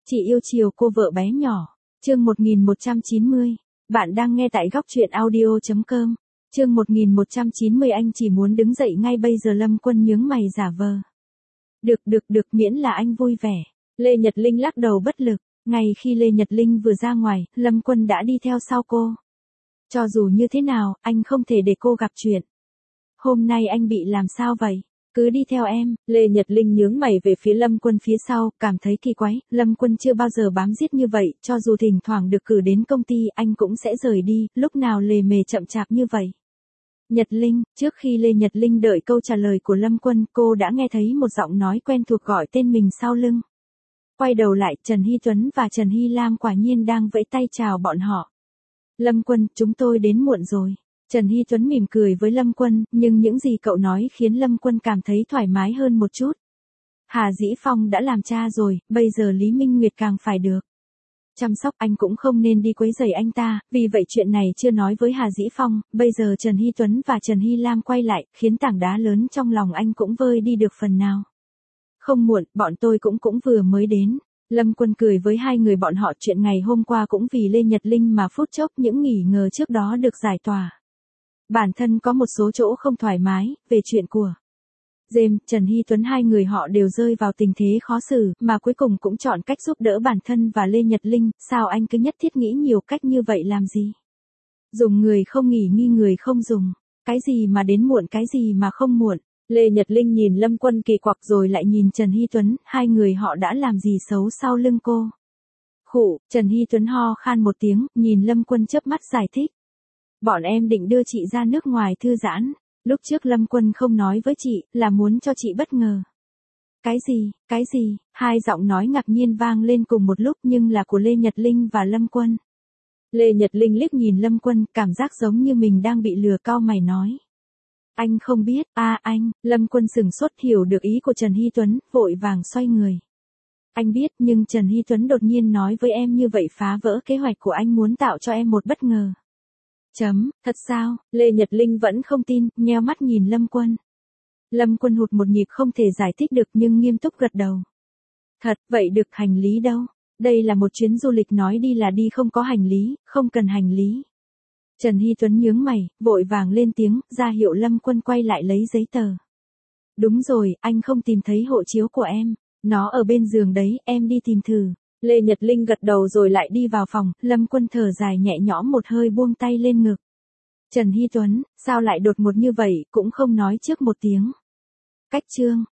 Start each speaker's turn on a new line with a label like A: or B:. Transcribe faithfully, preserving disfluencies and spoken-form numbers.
A: Chị yêu chiều cô vợ bé nhỏ. Chương một nghìn một trăm chín mươi. Bạn đang nghe tại góc truyện audio chấm com. Chương một nghìn một trăm chín mươi. Anh chỉ muốn đứng dậy ngay bây giờ. Lâm Quân nhướng mày giả vờ. Được được được, miễn là anh vui vẻ. Lê Nhật Linh lắc đầu bất lực. Ngay khi Lê Nhật Linh vừa ra ngoài, Lâm Quân đã đi theo sau cô. Cho dù như thế nào, anh không thể để cô gặp chuyện. Hôm nay anh bị làm sao vậy? Cứ đi theo em. Lê Nhật Linh nhướng mày về phía Lâm Quân phía sau, cảm thấy kỳ quái. Lâm Quân chưa bao giờ bám giết như vậy, cho dù thỉnh thoảng được cử đến công ty, anh cũng sẽ rời đi, lúc nào lề mề chậm chạp như vậy. Nhật Linh. Trước khi Lê Nhật Linh đợi câu trả lời của Lâm Quân, cô đã nghe thấy một giọng nói quen thuộc gọi tên mình sau lưng. Quay đầu lại, Trần Hy Tuấn và Trần Hy Lam quả nhiên đang vẫy tay chào bọn họ. Lâm Quân, chúng tôi đến muộn rồi. Trần Hy Tuấn mỉm cười với Lâm Quân, nhưng những gì cậu nói khiến Lâm Quân cảm thấy thoải mái hơn một chút. Hà Dĩ Phong đã làm cha rồi, bây giờ Lý Minh Nguyệt càng phải được chăm sóc, anh cũng không nên đi quấy rầy anh ta, vì vậy chuyện này chưa nói với Hà Dĩ Phong. Bây giờ Trần Hy Tuấn và Trần Hy Lam quay lại, khiến tảng đá lớn trong lòng anh cũng vơi đi được phần nào. Không muộn, bọn tôi cũng cũng vừa mới đến. Lâm Quân cười với hai người bọn họ. Chuyện ngày hôm qua cũng vì Lê Nhật Linh mà phút chốc những nghi ngờ trước đó được giải tỏa. Bản thân có một số chỗ không thoải mái, về chuyện của James, Trần Hy Tuấn, hai người họ đều rơi vào tình thế khó xử, mà cuối cùng cũng chọn cách giúp đỡ bản thân và Lê Nhật Linh. Sao anh cứ nhất thiết nghĩ nhiều cách như vậy làm gì? Dùng người không nghỉ nghi người không dùng. Cái gì mà đến muộn, cái gì mà không muộn? Lê Nhật Linh nhìn Lâm Quân kỳ quặc rồi lại nhìn Trần Hy Tuấn, hai người họ đã làm gì xấu sau lưng cô? Khụ, Trần Hy Tuấn ho khan một tiếng, nhìn Lâm Quân chớp mắt giải thích. Bọn em định đưa chị ra nước ngoài thư giãn. Lúc trước Lâm Quân không nói với chị, là muốn cho chị bất ngờ. Cái gì, cái gì? Hai giọng nói ngạc nhiên vang lên cùng một lúc, nhưng là của Lê Nhật Linh và Lâm Quân. Lê Nhật Linh liếc nhìn Lâm Quân, cảm giác giống như mình đang bị lừa, cau mày nói. Anh không biết. À anh. Lâm Quân sửng sốt, hiểu được ý của Trần Hy Tuấn, vội vàng xoay người. Anh biết, nhưng Trần Hy Tuấn đột nhiên nói với em như vậy phá vỡ kế hoạch của anh, muốn tạo cho em một bất ngờ. Chấm, thật sao? Lê Nhật Linh vẫn không tin, nheo mắt nhìn Lâm Quân. Lâm Quân hụt một nhịp không thể giải thích được, nhưng nghiêm túc gật đầu. Thật, vậy được, hành lý đâu? Đây là một chuyến du lịch, nói đi là đi, không có hành lý, không cần hành lý. Trần Hy Tuấn nhướng mày, vội vàng lên tiếng, ra hiệu Lâm Quân quay lại lấy giấy tờ. Đúng rồi, anh không tìm thấy hộ chiếu của em. Nó ở bên giường đấy, em đi tìm thử. Lê Nhật Linh gật đầu rồi lại đi vào phòng. Lâm Quân thở dài nhẹ nhõm một hơi, buông tay lên ngực. Trần Hy Tuấn, sao lại đột ngột như vậy, cũng không nói trước một tiếng. Cách chương.